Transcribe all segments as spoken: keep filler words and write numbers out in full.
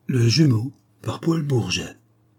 Le jumeau par Paul Bourget.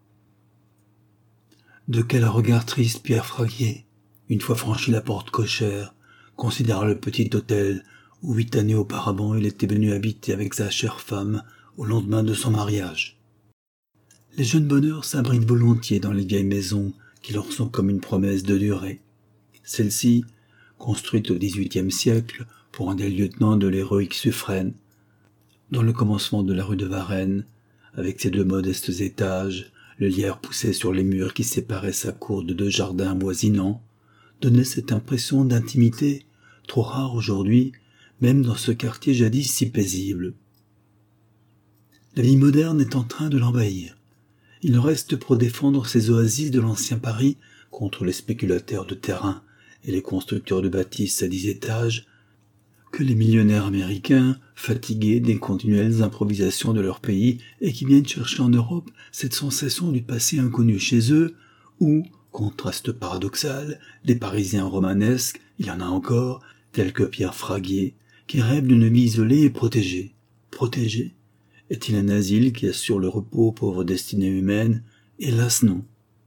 De quel regard triste Pierre Fraguier, une fois franchi la porte cochère, considéra le petit hôtel où huit années auparavant il était venu habiter avec sa chère femme au lendemain de son mariage. Les jeunes bonheurs s'abritent volontiers dans les vieilles maisons qui leur sont comme une promesse de durée. Celle-ci, construite au dix-huitième siècle pour un des lieutenants de l'héroïque Suffren, dans le commencement de la rue de Varennes, avec ses deux modestes étages, le lierre poussait sur les murs qui séparaient sa cour de deux jardins avoisinants, donnait cette impression d'intimité, trop rare aujourd'hui, même dans ce quartier jadis si paisible. La vie moderne est en train de l'envahir. Il ne reste pour défendre ces oasis de l'ancien Paris contre les spéculateurs de terrain et les constructeurs de bâtisses à dix étages, que les millionnaires américains, fatigués des continuelles improvisations de leur pays et qui viennent chercher en Europe cette sensation du passé inconnu chez eux, où, contraste paradoxal, les Parisiens romanesques, il y en a encore, tels que Pierre Fraguier, qui rêvent d'une vie isolée et protégée. Protégée? Est-il un asile qui assure le repos aux pauvres destinées humaines? Hélas non.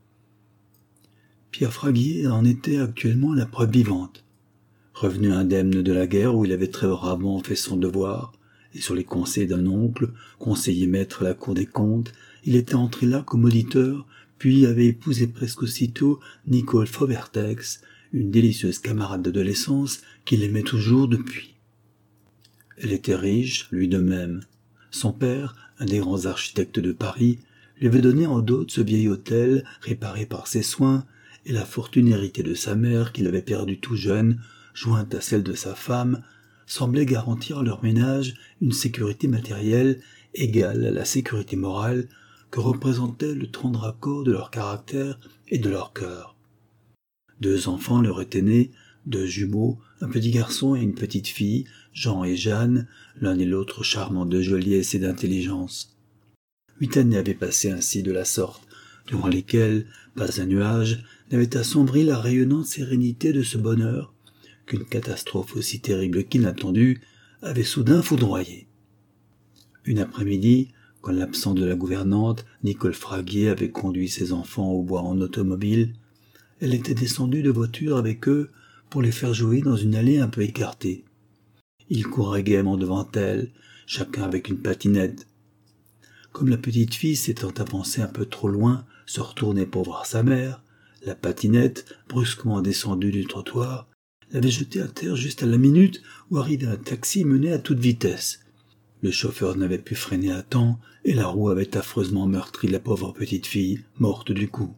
Pierre Fraguier en était actuellement la preuve vivante. Revenu indemne de la guerre où il avait très bravement fait son devoir, et sur les conseils d'un oncle, conseiller maître à la Cour des comptes, il était entré là comme auditeur, puis avait épousé presque aussitôt Nicole Fauvertex, une délicieuse camarade d'adolescence qu'il aimait toujours depuis. Elle était riche, lui de même. Son père, un des grands architectes de Paris, lui avait donné en dot ce vieil hôtel réparé par ses soins, et la fortune héritée de sa mère qu'il avait perdue tout jeune, jointe à celle de sa femme, semblait garantir à leur ménage une sécurité matérielle égale à la sécurité morale que représentait le tendre accord de leur caractère et de leur cœur. Deux enfants leur étaient nés, deux jumeaux, un petit garçon et une petite fille, Jean et Jeanne, l'un et l'autre charmants de joliesse et d'intelligence. Huit années avaient passé ainsi de la sorte, durant lesquelles pas un nuage n'avait assombri la rayonnante sérénité de ce bonheur qu'une catastrophe aussi terrible qu'inattendue avait soudain foudroyé. Une après-midi, quand l'absent de la gouvernante, Nicole Fraguier avait conduit ses enfants au bois en automobile, elle était descendue de voiture avec eux pour les faire jouer dans une allée un peu écartée. Ils couraient gaiement devant elle, chacun avec une patinette. Comme la petite fille s'étant avancée un peu trop loin, se retournait pour voir sa mère, la patinette, brusquement descendue du trottoir, l'avait jeté à terre juste à la minute où arrivait un taxi mené à toute vitesse. Le chauffeur n'avait pu freiner à temps et la roue avait affreusement meurtri la pauvre petite fille, morte du coup.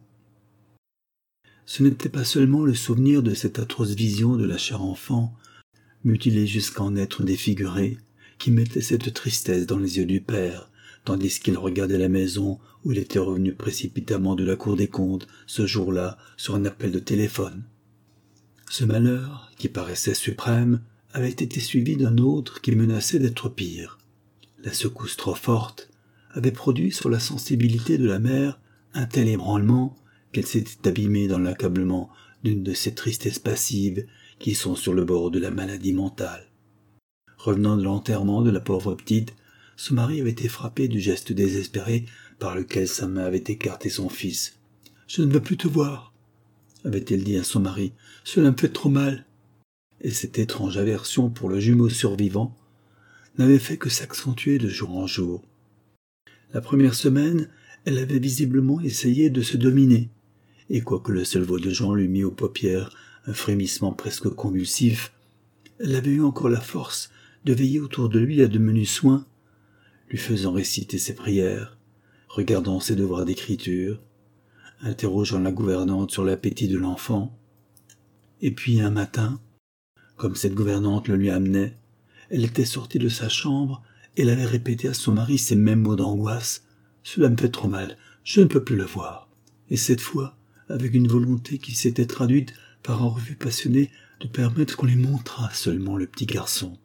Ce n'était pas seulement le souvenir de cette atroce vision de la chère enfant, mutilée jusqu'à en être défigurée, qui mettait cette tristesse dans les yeux du père, tandis qu'il regardait la maison où il était revenu précipitamment de la Cour des comptes ce jour-là sur un appel de téléphone. Ce malheur, qui paraissait suprême, avait été suivi d'un autre qui menaçait d'être pire. La secousse trop forte avait produit sur la sensibilité de la mère un tel ébranlement qu'elle s'était abîmée dans l'accablement d'une de ces tristesses passives qui sont sur le bord de la maladie mentale. Revenant de l'enterrement de la pauvre petite, son mari avait été frappé du geste désespéré par lequel sa main avait écarté son fils. « Je ne veux plus te voir !» avait-elle dit à son mari. « Cela me fait trop mal !» Et cette étrange aversion pour le jumeau survivant n'avait fait que s'accentuer de jour en jour. La première semaine, elle avait visiblement essayé de se dominer, et quoique le seul veau de Jean lui mit aux paupières un frémissement presque convulsif, elle avait eu encore la force de veiller autour de lui à de menus soins, lui faisant réciter ses prières, regardant ses devoirs d'écriture, interrogeant la gouvernante sur l'appétit de l'enfant. Et puis un matin, comme cette gouvernante le lui amenait, elle était sortie de sa chambre et elle avait répété à son mari ces mêmes mots d'angoisse. « Cela me fait trop mal, je ne peux plus le voir. » Et cette fois, avec une volonté qui s'était traduite par un refus passionné de permettre qu'on lui montrât seulement le petit garçon.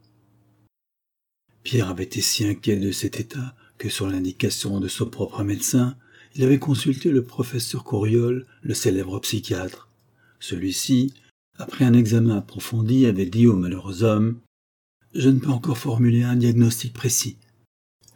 Pierre avait été si inquiet de cet état que, sur l'indication de son propre médecin, il avait consulté le professeur Couriol, le célèbre psychiatre. Celui-ci, après un examen approfondi, avait dit au malheureux homme « Je ne peux encore formuler un diagnostic précis.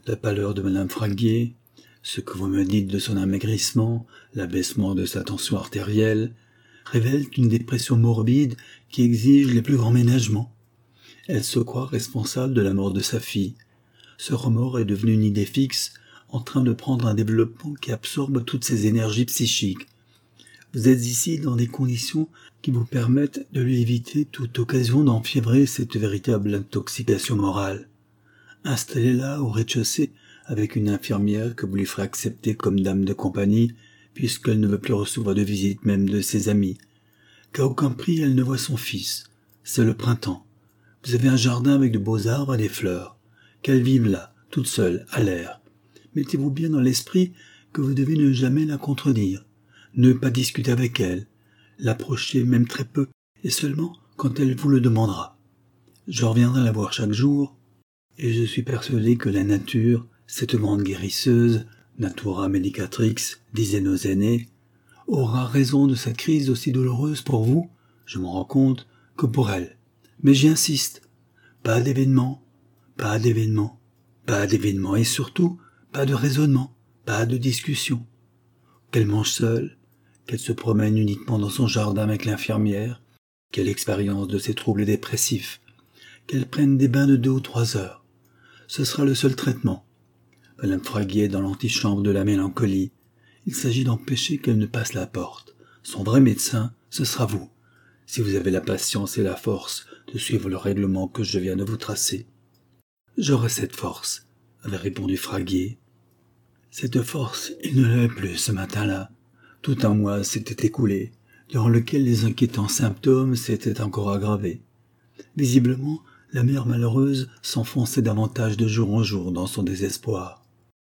La pâleur de madame Fraguier, ce que vous me dites de son amaigrissement, l'abaissement de sa tension artérielle, révèlent une dépression morbide qui exige les plus grands ménagements. Elle se croit responsable de la mort de sa fille. Ce remords est devenu une idée fixe, en train de prendre un développement qui absorbe toutes ses énergies psychiques. Vous êtes ici dans des conditions qui vous permettent de lui éviter toute occasion d'enfiévrer cette véritable intoxication morale. Installez-la au rez-de-chaussée avec une infirmière que vous lui ferez accepter comme dame de compagnie, puisqu'elle ne veut plus recevoir de visite même de ses amis. Qu'à aucun prix elle ne voit son fils. C'est le printemps. Vous avez un jardin avec de beaux arbres et des fleurs. Qu'elle vive là, toute seule, à l'air. Mettez-vous bien dans l'esprit que vous devez ne jamais la contredire, ne pas discuter avec elle, l'approcher même très peu, et seulement quand elle vous le demandera. Je reviendrai la voir chaque jour, et je suis persuadé que la nature, cette grande guérisseuse, natura medicatrix, disaient nos aînés, aura raison de cette crise aussi douloureuse pour vous, je m'en rends compte, que pour elle. Mais j'y insiste, pas d'événement, pas d'événement, pas d'événement, et surtout, pas de raisonnement, pas de discussion. Qu'elle mange seule, qu'elle se promène uniquement dans son jardin avec l'infirmière, qu'elle expérience de ses troubles dépressifs, qu'elle prenne des bains de deux ou trois heures. Ce sera le seul traitement. Madame Fraguier dans l'antichambre de la mélancolie. Il s'agit d'empêcher qu'elle ne passe la porte. Son vrai médecin, ce sera vous, si vous avez la patience et la force de suivre le règlement que je viens de vous tracer. J'aurai cette force, avait répondu Fraguier. Cette force, il ne l'avait plus ce matin-là. Tout un mois s'était écoulé, durant lequel les inquiétants symptômes s'étaient encore aggravés. Visiblement, la mère malheureuse s'enfonçait davantage de jour en jour dans son désespoir.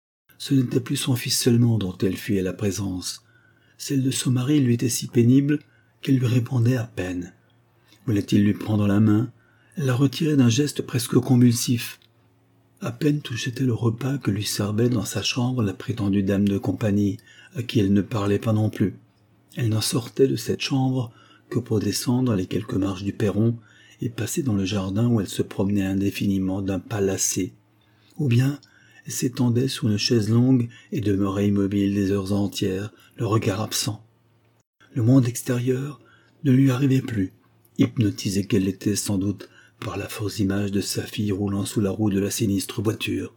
Ce n'était plus son fils seulement dont elle fuyait la présence. Celle de son mari lui était si pénible qu'elle lui répondait à peine. Voulait-il lui prendre la main? Elle la retirait d'un geste presque convulsif. À peine touchait-elle le repas que lui servait dans sa chambre la prétendue dame de compagnie, à qui elle ne parlait pas non plus. Elle n'en sortait de cette chambre que pour descendre les quelques marches du perron et passer dans le jardin où elle se promenait indéfiniment d'un pas lassé. Ou bien elle s'étendait sur une chaise longue et demeurait immobile des heures entières, le regard absent. Le monde extérieur ne lui arrivait plus, hypnotisée qu'elle était sans doute par la fausse image de sa fille roulant sous la roue de la sinistre voiture.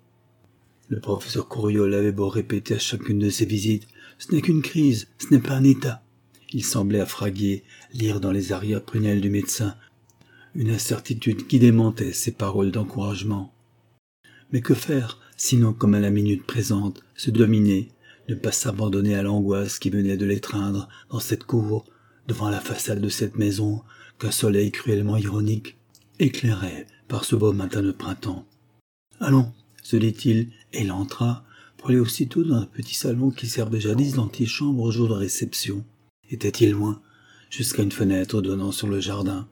Le professeur Couriol avait beau répéter à chacune de ses visites « Ce n'est qu'une crise, ce n'est pas un état ». Il semblait à Fraguier lire dans les arrière-prunelles du médecin une incertitude qui démentait ses paroles d'encouragement. Mais que faire, sinon comme à la minute présente, se dominer, ne pas s'abandonner à l'angoisse qui venait de l'étreindre dans cette cour, devant la façade de cette maison qu'un soleil cruellement ironique éclairait par ce beau matin de printemps. « Allons !» se dit-il, et il entra pour aller aussitôt dans un petit salon qui servait jadis d'antichambre au jour de réception. Était-il loin, jusqu'à une fenêtre donnant sur le jardin?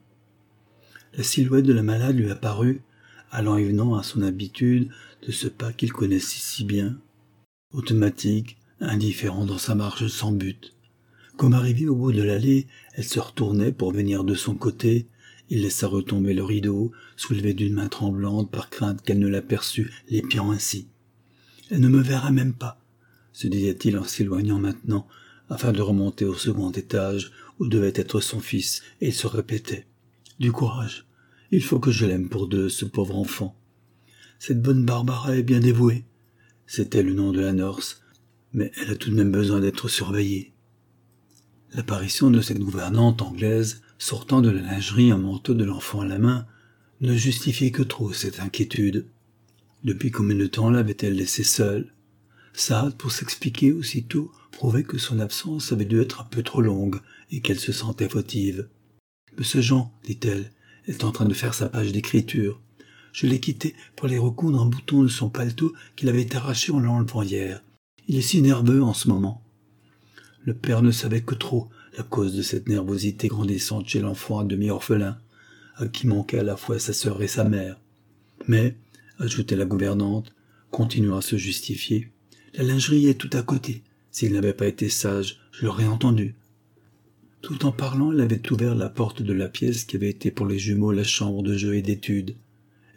La silhouette de la malade lui apparut, allant et venant à son habitude de ce pas qu'il connaissait si bien, automatique, indifférent dans sa marche sans but. Comme arrivée au bout de l'allée, elle se retournait pour venir de son côté. Il laissa retomber le rideau, soulevé d'une main tremblante par crainte qu'elle ne l'aperçût, l'épiant ainsi. « Elle ne me verra même pas », se disait-il en s'éloignant maintenant, afin de remonter au second étage où devait être son fils, et il se répétait « Du courage, il faut que je l'aime pour deux, ce pauvre enfant. Cette bonne Barbara est bien dévouée. » C'était le nom de la nurse, mais elle a tout de même besoin d'être surveillée. L'apparition de cette gouvernante anglaise, sortant de la lingerie un manteau de l'enfant à la main, ne justifiait que trop cette inquiétude. Depuis combien de temps l'avait-elle laissée seule? Sa hâte pour s'expliquer aussitôt prouvait que son absence avait dû être un peu trop longue et qu'elle se sentait fautive. « Monsieur Jean, dit-elle, est en train de faire sa page d'écriture. Je l'ai quitté pour aller recoudre un bouton de son paletot qu'il avait arraché en l'enlevant hier. Il est si nerveux en ce moment. » Le père ne savait que trop la cause de cette nervosité grandissante chez l'enfant à demi orphelin, à qui manquaient à la fois sa sœur et sa mère. Mais, ajoutait la gouvernante, continuant à se justifier, la lingerie est tout à côté. S'il n'avait pas été sage, je l'aurais entendu. Tout en parlant, elle avait ouvert la porte de la pièce qui avait été pour les jumeaux la chambre de jeu et d'études.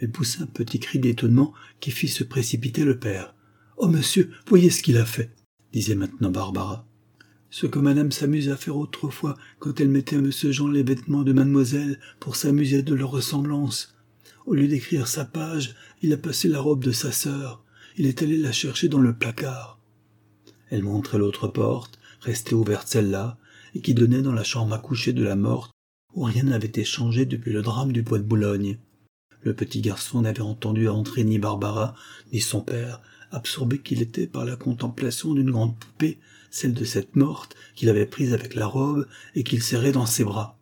Elle poussa un petit cri d'étonnement qui fit se précipiter le père. « Oh, monsieur, voyez ce qu'il a fait !» disait maintenant Barbara. « Ce que madame s'amuse à faire autrefois quand elle mettait à monsieur Jean les vêtements de mademoiselle pour s'amuser de leur ressemblance. Au lieu d'écrire sa page, il a passé la robe de sa sœur. Il est allé la chercher dans le placard. » Elle montrait l'autre porte, restée ouverte celle-là, et qui donnait dans la chambre à coucher de la morte, où rien n'avait été changé depuis le drame du bois de Boulogne. Le petit garçon n'avait entendu entrer ni Barbara, ni son père, absorbé qu'il était par la contemplation d'une grande poupée, celle de cette morte qu'il avait prise avec la robe et qu'il serrait dans ses bras.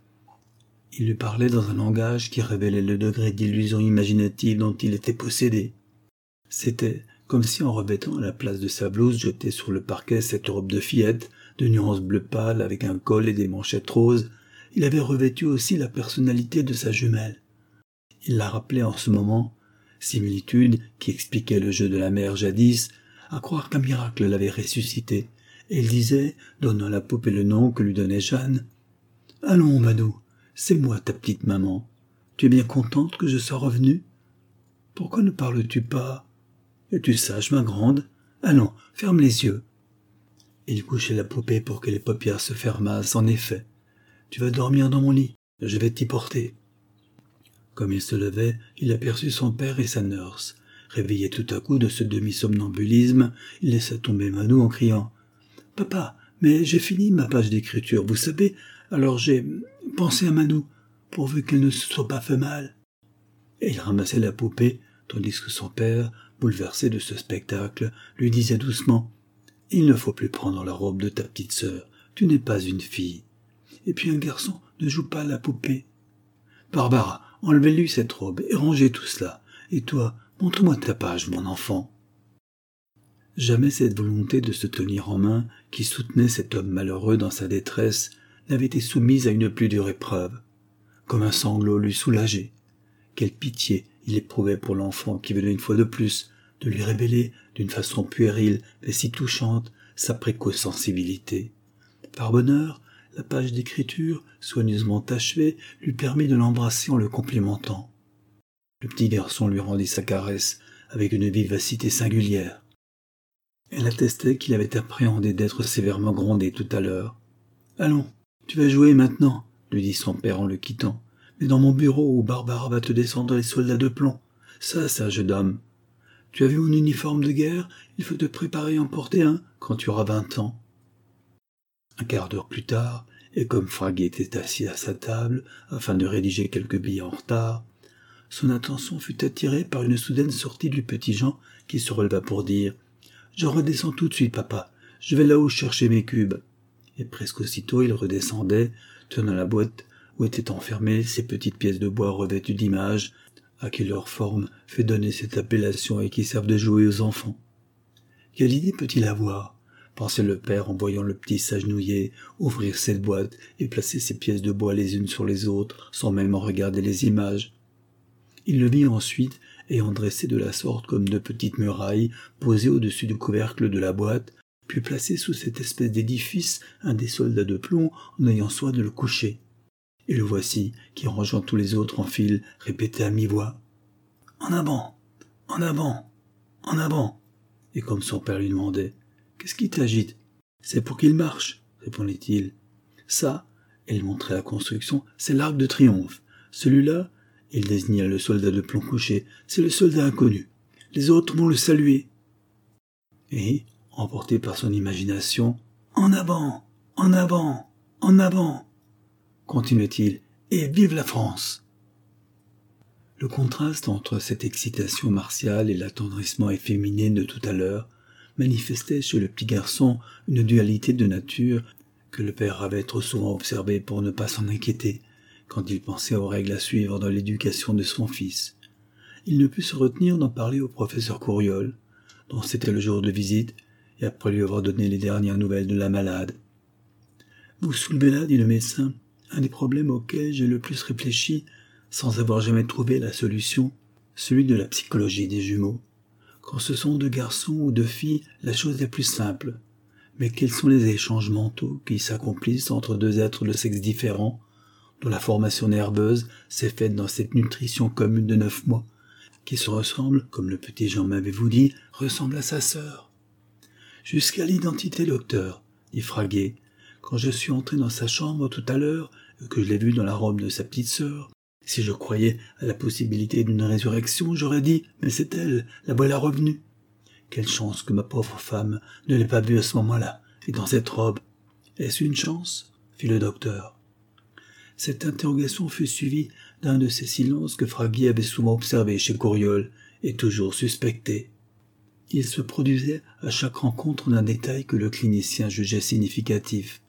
Il lui parlait dans un langage qui révélait le degré d'illusion imaginative dont il était possédé. C'était comme si en revêtant à la place de sa blouse jetée sur le parquet cette robe de fillette, de nuance bleu pâle avec un col et des manchettes roses, il avait revêtu aussi la personnalité de sa jumelle. Il la rappelait en ce moment, similitude qui expliquait le jeu de la mère jadis, à croire qu'un miracle l'avait ressuscité, et il disait, donnant à la poupée le nom que lui donnait Jeanne, « Allons, Madou, c'est moi ta petite maman. Tu es bien contente que je sois revenue? Pourquoi ne parles-tu pas? Es-tu sage, ma grande? Allons, ferme les yeux. » Il couchait la poupée pour que les paupières se fermassent, en effet. « Tu vas dormir dans mon lit, je vais t'y porter. » Comme il se levait, il aperçut son père et sa nurse. Réveillé tout à coup de ce demi-somnambulisme, il laissa tomber Madou en criant « Papa, mais j'ai fini ma page d'écriture, vous savez, alors j'ai pensé à Madou, pourvu qu'elle ne se soit pas fait mal. » Et il ramassait la poupée, tandis que son père, bouleversé de ce spectacle, lui disait doucement « Il ne faut plus prendre la robe de ta petite sœur, tu n'es pas une fille. Et puis un garçon ne joue pas à la poupée. Barbara, enlevez-lui cette robe et rangez tout cela. Et toi, montre-moi ta page, mon enfant. » Jamais cette volonté de se tenir en main, qui soutenait cet homme malheureux dans sa détresse, n'avait été soumise à une plus dure épreuve. Comme un sanglot l'eût soulagé. Quelle pitié il éprouvait pour l'enfant qui venait une fois de plus de lui révéler, d'une façon puérile mais si touchante, sa précoce sensibilité. Par bonheur, la page d'écriture, soigneusement achevée, lui permit de l'embrasser en le complimentant. Le petit garçon lui rendit sa caresse avec une vivacité singulière. Elle attestait qu'il avait appréhendé d'être sévèrement grondé tout à l'heure. « Allons, tu vas jouer maintenant, » lui dit son père en le quittant. « Mais dans mon bureau où Barbara va te descendre les soldats de plomb. Ça, sage dame. Tu as vu mon uniforme de guerre? Il faut te préparer à en porter un quand tu auras vingt ans. » Un quart d'heure plus tard, et comme Frag était assis à sa table, afin de rédiger quelques billets en retard, son attention fut attirée par une soudaine sortie du petit Jean qui se releva pour dire « Je redescends tout de suite, papa. Je vais là-haut chercher mes cubes. » Et presque aussitôt il redescendait, tenant la boîte où étaient enfermées ces petites pièces de bois revêtues d'images, à qui leur forme fait donner cette appellation et qui servent de jouet aux enfants. Quelle idée peut-il avoir? Pensait le père en voyant le petit s'agenouiller, ouvrir cette boîte et placer ces pièces de bois les unes sur les autres, sans même en regarder les images. Il le vit ensuite, ayant dressé de la sorte comme de petites murailles, posées au-dessus du couvercle de la boîte, puis placé sous cette espèce d'édifice un des soldats de plomb en ayant soin de le coucher. Et le voici, qui rangeant tous les autres en file, répétait à mi-voix « En avant, en avant, en avant !» Et comme son père lui demandait « Qu'est-ce qui t'agite ?»« C'est pour qu'il marche, » répondit-il. « Ça, » et il montrait la construction, « c'est l'arc de triomphe. Celui-là, » il désigna le soldat de plomb couché, « c'est le soldat inconnu. Les autres vont le saluer. » Et, emporté par son imagination, « En avant, en avant, en avant !» continuait-il, « et vive la France !» Le contraste entre cette excitation martiale et l'attendrissement efféminé de tout à l'heure manifestait chez le petit garçon une dualité de nature que le père avait trop souvent observée pour ne pas s'en inquiéter quand il pensait aux règles à suivre dans l'éducation de son fils. Il ne put se retenir d'en parler au professeur Couriol, dont c'était le jour de visite, et après lui avoir donné les dernières nouvelles de la malade. « Vous soulevez là, dit le médecin, un des problèmes auxquels j'ai le plus réfléchi, sans avoir jamais trouvé la solution, celui de la psychologie des jumeaux. Quand ce sont deux garçons ou deux filles, la chose est plus simple. Mais quels sont les échanges mentaux qui s'accomplissent entre deux êtres de sexe différents, dont la formation nerveuse s'est faite dans cette nutrition commune de neuf mois, qui se ressemble, comme le petit Jean m'avait-vous dit, ressemble à sa sœur. Jusqu'à l'identité, docteur, dit Fraguet. Quand je suis entré dans sa chambre tout à l'heure, et que je l'ai vue dans la robe de sa petite sœur, si je croyais à la possibilité d'une résurrection, j'aurais dit, mais c'est elle, la voilà revenue. Quelle chance que ma pauvre femme ne l'ait pas vue à ce moment-là, et dans cette robe. Est-ce une chance? Fit le docteur. Cette interrogation fut suivie d'un de ces silences que Fraguet avait souvent observés chez Couriol, et toujours suspectés. Il se produisait à chaque rencontre d'un détail que le clinicien jugeait significatif.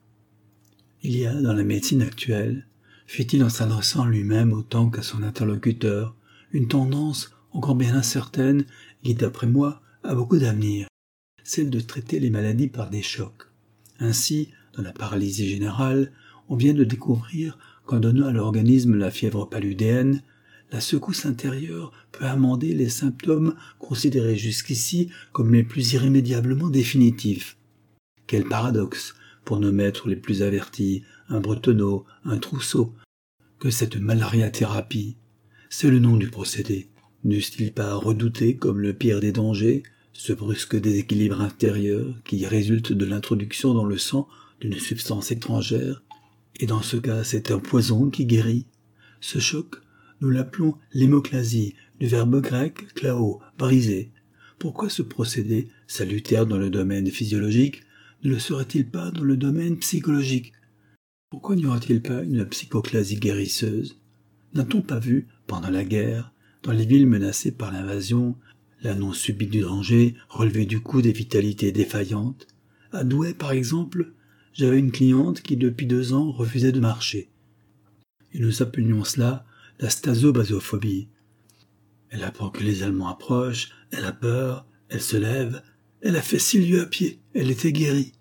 Il y a dans la médecine actuelle, fit-il en s'adressant lui-même autant qu'à son interlocuteur, une tendance encore bien incertaine qui, d'après moi, a beaucoup d'avenir, celle de traiter les maladies par des chocs. Ainsi, dans la paralysie générale, on vient de découvrir qu'en donnant à l'organisme la fièvre paludéenne, la secousse intérieure peut amender les symptômes considérés jusqu'ici comme les plus irrémédiablement définitifs. Quel paradoxe, pour nos maîtres les plus avertis, un Bretonneau, un Trousseau, que cette malaria-thérapie. C'est le nom du procédé. N'eussent-ils pas redouté comme le pire des dangers ce brusque déséquilibre intérieur qui résulte de l'introduction dans le sang d'une substance étrangère, et dans ce cas c'est un poison qui guérit. Ce choc, nous l'appelons l'hémoclasie, du verbe grec klao, briser. Pourquoi ce procédé, salutaire dans le domaine physiologique, ne le serait-il pas dans le domaine psychologique? Pourquoi n'y aura-t-il pas une psychoclasie guérisseuse? N'a-t-on pas vu, pendant la guerre, dans les villes menacées par l'invasion, l'annonce subite du danger relevée du coup des vitalités défaillantes? À Douai, par exemple, j'avais une cliente qui, depuis deux ans, refusait de marcher. Et nous appelions cela la stasobasophobie. Elle apprend que les Allemands approchent, elle a peur, elle se lève, elle a fait six lieues à pied, elle était guérie.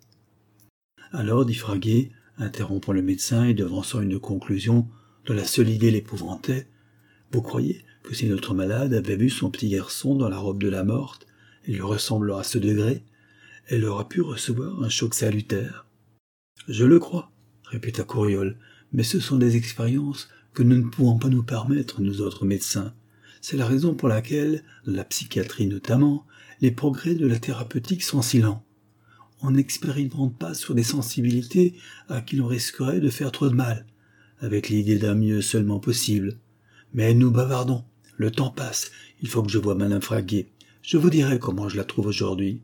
Alors, dit Fraguet, interrompant le médecin et devançant une conclusion dont la seule idée l'épouvantait, vous croyez que si notre malade avait vu son petit garçon dans la robe de la morte, et lui ressemblant à ce degré, elle aurait pu recevoir un choc salutaire? Je le crois, répéta Couriol, mais ce sont des expériences que nous ne pouvons pas nous permettre, nous autres médecins. C'est la raison pour laquelle, dans la psychiatrie notamment, les progrès de la thérapeutique sont si lents. On n'expérimente pas sur des sensibilités à qui l'on risquerait de faire trop de mal, avec l'idée d'un mieux seulement possible. Mais nous bavardons, le temps passe, il faut que je voie madame Fraguet. Je vous dirai comment je la trouve aujourd'hui.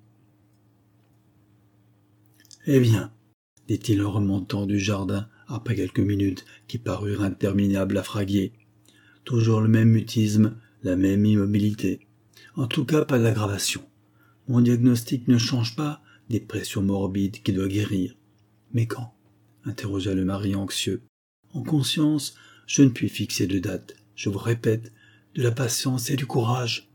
Eh bien, dit-il en remontant du jardin après quelques minutes qui parurent interminables à Fraguet. Toujours le même mutisme, la même immobilité. En tout cas, pas d'aggravation. Mon diagnostic ne change pas, dépression morbide qui doit guérir. Mais quand? Interrogea le mari anxieux. En conscience, je ne puis fixer de date. Je vous répète, de la patience et du courage.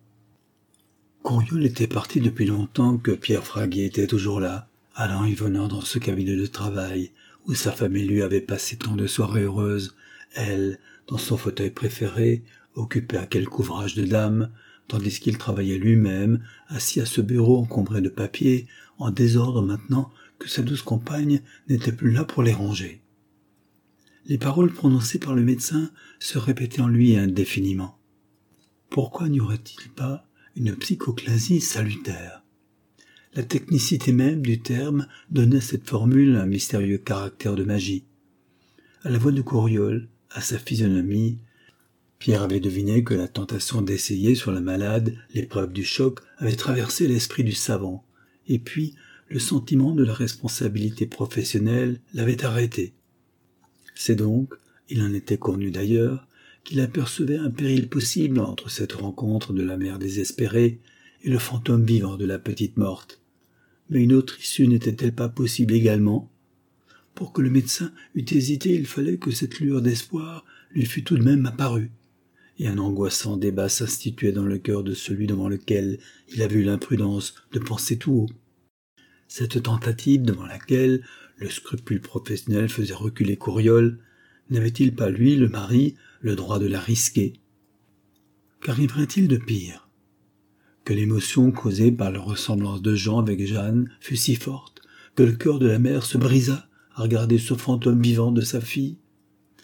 Couriol était parti depuis longtemps que Pierre Fraguet était toujours là, allant et venant dans ce cabinet de travail, où sa famille lui avait passé tant de soirées heureuses, elle, dans son fauteuil préféré, occupée à quelque ouvrage de dame, tandis qu'il travaillait lui-même, assis à ce bureau encombré de papiers, en désordre maintenant que sa douce compagne n'était plus là pour les ranger. Les paroles prononcées par le médecin se répétaient en lui indéfiniment. Pourquoi n'y aurait-il pas une psychoclasie salutaire? La technicité même du terme donnait à cette formule un mystérieux caractère de magie. À la voix de Couriol, à sa physionomie, Pierre avait deviné que la tentation d'essayer sur la malade l'épreuve du choc avait traversé l'esprit du savant, et puis le sentiment de la responsabilité professionnelle l'avait arrêté. C'est donc, il en était convenu d'ailleurs, qu'il apercevait un péril possible entre cette rencontre de la mère désespérée et le fantôme vivant de la petite morte. Mais une autre issue n'était-elle pas possible également? Pour que le médecin eût hésité, il fallait que cette lueur d'espoir lui fût tout de même apparue. Et un angoissant débat s'instituait dans le cœur de celui devant lequel il avait eu l'imprudence de penser tout haut. Cette tentative devant laquelle le scrupule professionnel faisait reculer Couriol, n'avait-il pas, lui, le mari, le droit de la risquer? Qu'arriverait-il de pire? Que l'émotion causée par la ressemblance de Jean avec Jeanne fut si forte que le cœur de la mère se brisa à regarder ce fantôme vivant de sa fille?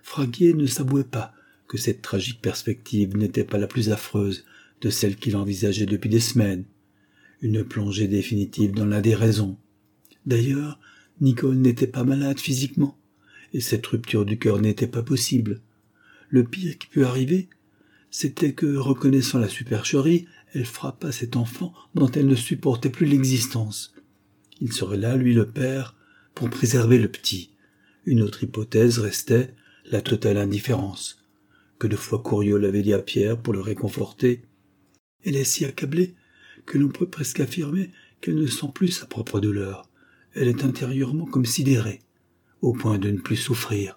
Fraguier ne s'avouait pas que cette tragique perspective n'était pas la plus affreuse de celle qu'il envisageait depuis des semaines. Une plongée définitive dans la déraison. D'ailleurs, Nicole n'était pas malade physiquement, et cette rupture du cœur n'était pas possible. Le pire qui put arriver, c'était que, reconnaissant la supercherie, elle frappa cet enfant dont elle ne supportait plus l'existence. Il serait là, lui le père, pour préserver le petit. Une autre hypothèse restait la totale indifférence. Que de fois Couriot l'avait dit à Pierre pour le réconforter. Elle est si accablée que l'on peut presque affirmer qu'elle ne sent plus sa propre douleur. Elle est intérieurement comme sidérée, au point de ne plus souffrir.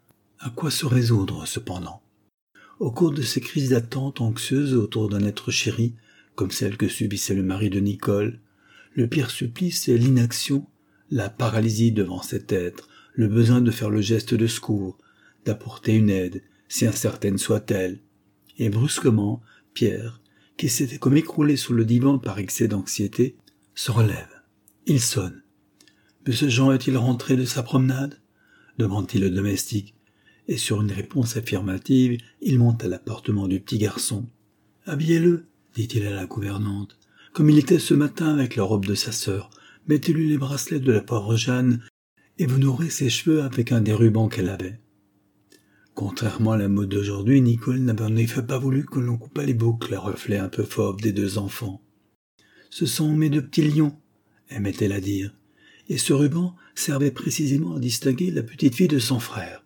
À quoi se résoudre, cependant? Au cours de ces crises d'attente anxieuse autour d'un être chéri, comme celle que subissait le mari de Nicole, le pire supplice est l'inaction, la paralysie devant cet être, le besoin de faire le geste de secours, d'apporter une aide, si incertaine soit-elle. Et brusquement, Pierre, qui s'était comme écroulé sous le divan par excès d'anxiété, se relève. Il sonne. « Monsieur Jean est-il rentré de sa promenade ?» demande-t-il le domestique, et sur une réponse affirmative, il monte à l'appartement du petit garçon. « Habillez-le, dit-il à la gouvernante, comme il était ce matin avec la robe de sa sœur. Mettez-lui les bracelets de la pauvre Jeanne, et vous nourrez ses cheveux avec un des rubans qu'elle avait. » Contrairement à la mode d'aujourd'hui, Nicole n'avait en effet pas voulu que l'on coupât les boucles à reflets un peu fauves des deux enfants. « Ce sont mes deux petits lions, » aimait-elle à dire, et ce ruban servait précisément à distinguer la petite fille de son frère.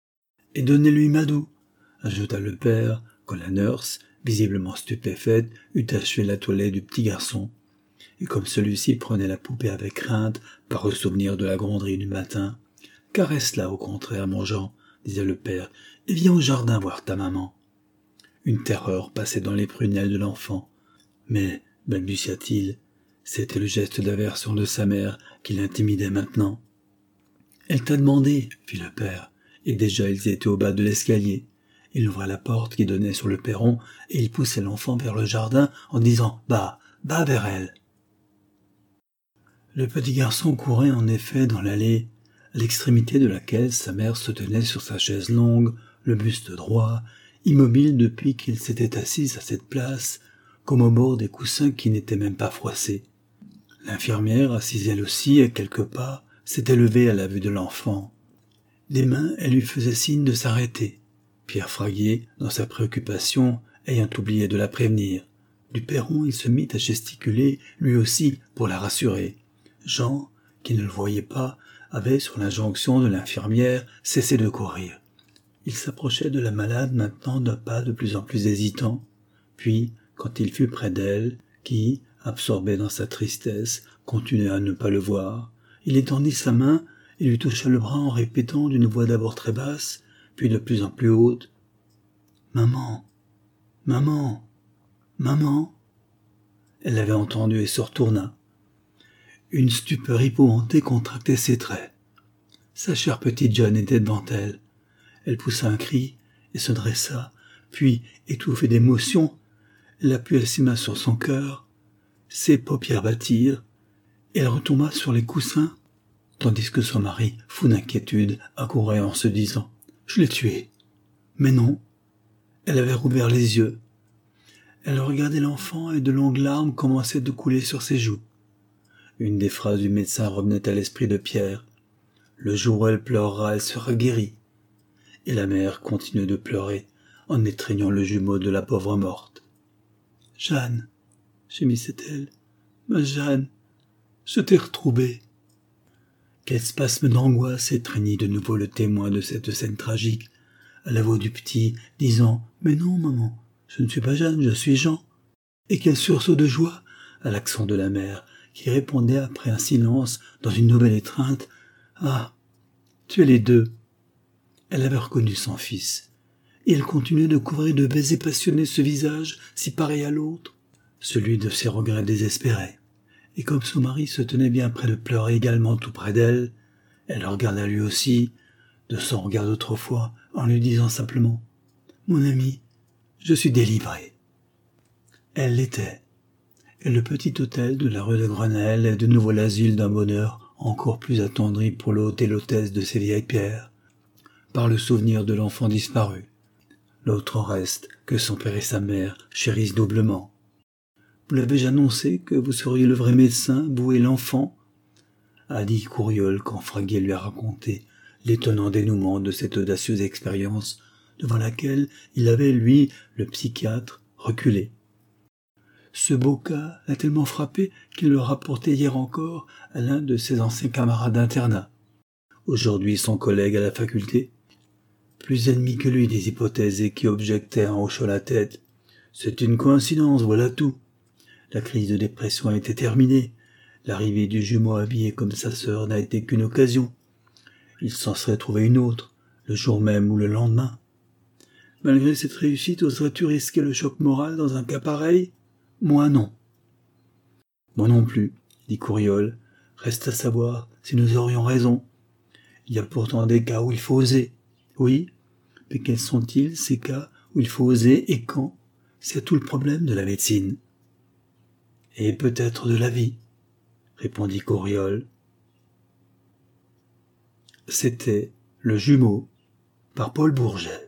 « Et donnez-lui Madou, » ajouta le père, quand la nurse, visiblement stupéfaite, eut achevé la toilette du petit garçon. Et comme celui-ci prenait la poupée avec crainte, par le souvenir de la gronderie du matin, « Caresse-la, au contraire, mon Jean, » disait le père, « et viens au jardin voir ta maman. » Une terreur passait dans les prunelles de l'enfant. Mais, balbutia-t-il, c'était le geste d'aversion de sa mère qui l'intimidait maintenant. « Elle t'a demandé, » fit le père, et déjà ils étaient au bas de l'escalier. Il ouvra la porte qui donnait sur le perron et il poussait l'enfant vers le jardin en disant « Bas, bas vers elle !» Le petit garçon courait en effet dans l'allée, à l'extrémité de laquelle sa mère se tenait sur sa chaise longue, le buste droit, immobile depuis qu'il s'était assis à cette place, comme au bord des coussins qui n'étaient même pas froissés. L'infirmière, assise elle aussi à quelques pas, s'était levée à la vue de l'enfant. Des mains, elle lui faisait signe de s'arrêter. Pierre Fraguier, dans sa préoccupation, ayant oublié de la prévenir. Du perron, il se mit à gesticuler, lui aussi, pour la rassurer. Jean, qui ne le voyait pas, avait, sur l'injonction de l'infirmière, cessé de courir. Il s'approchait de la malade maintenant d'un pas de plus en plus hésitant. Puis, quand il fut près d'elle, qui, absorbé dans sa tristesse, continuait à ne pas le voir, il étendit sa main et lui toucha le bras en répétant d'une voix d'abord très basse, puis de plus en plus haute. « Maman, maman, maman !» Elle l'avait entendu et se retourna. Une stupeur épouvantée contractait ses traits. Sa chère petite Jeanne était devant elle. Elle poussa un cri et se dressa, puis, étouffée d'émotion, elle appuya ses mains sur son cœur, ses paupières battirent, et elle retomba sur les coussins, tandis que son mari, fou d'inquiétude, accourait en se disant « Je l'ai tué !» Mais non, elle avait rouvert les yeux. Elle regardait l'enfant et de longues larmes commençaient de couler sur ses joues. Une des phrases du médecin revenait à l'esprit de Pierre. Le jour où elle pleurera, elle sera guérie. Et la mère continuait de pleurer, en étreignant le jumeau de la pauvre morte. « Jeanne, gémissait-elle, ma Jeanne, je t'ai retrouvée. » Quel spasme d'angoisse étreignit de nouveau le témoin de cette scène tragique, à la voix du petit, disant « Mais non, maman, je ne suis pas Jeanne, je suis Jean. » Et quel sursaut de joie, à l'accent de la mère, qui répondait après un silence dans une nouvelle étreinte « Ah, tu es les deux !» Elle avait reconnu son fils, et elle continuait de couvrir de baisers passionnés ce visage si pareil à l'autre, celui de ses regrets désespérés. Et comme son mari se tenait bien près de pleurer également tout près d'elle, elle le regarda lui aussi, de son regard d'autrefois, en lui disant simplement « Mon ami, je suis délivrée. » Elle l'était. Et le petit hôtel de la rue de Grenelle est de nouveau l'asile d'un bonheur encore plus attendri pour l'hôte et l'hôtesse de ces vieilles pierres. par le souvenir de l'enfant disparu. L'autre reste que son père et sa mère chérissent doublement. Vous l'avez-je annoncé que vous seriez le vrai médecin, vous et l'enfant? A dit Courriol quand Fraguet lui a raconté l'étonnant dénouement de cette audacieuse expérience devant laquelle il avait, lui, le psychiatre, reculé. Ce beau cas l'a tellement frappé qu'il le rapportait hier encore à l'un de ses anciens camarades d'internat, aujourd'hui son collègue à la faculté, plus ennemi que lui des hypothèses et qui objectait en hochant la tête. C'est une coïncidence, voilà tout. La crise de dépression a été terminée. L'arrivée du jumeau habillé comme sa sœur n'a été qu'une occasion. Il s'en serait trouvé une autre, le jour même ou le lendemain. Malgré cette réussite, oserais-tu risquer le choc moral dans un cas pareil? Moi non. Moi non plus, dit Courriol. Reste à savoir si nous aurions raison. Il y a pourtant des cas où il faut oser. Oui, mais quels sont-ils, ces cas où il faut oser et quand? C'est tout le problème de la médecine. Et peut-être de la vie, répondit Courriol. C'était Le Jumeau, par Paul Bourget.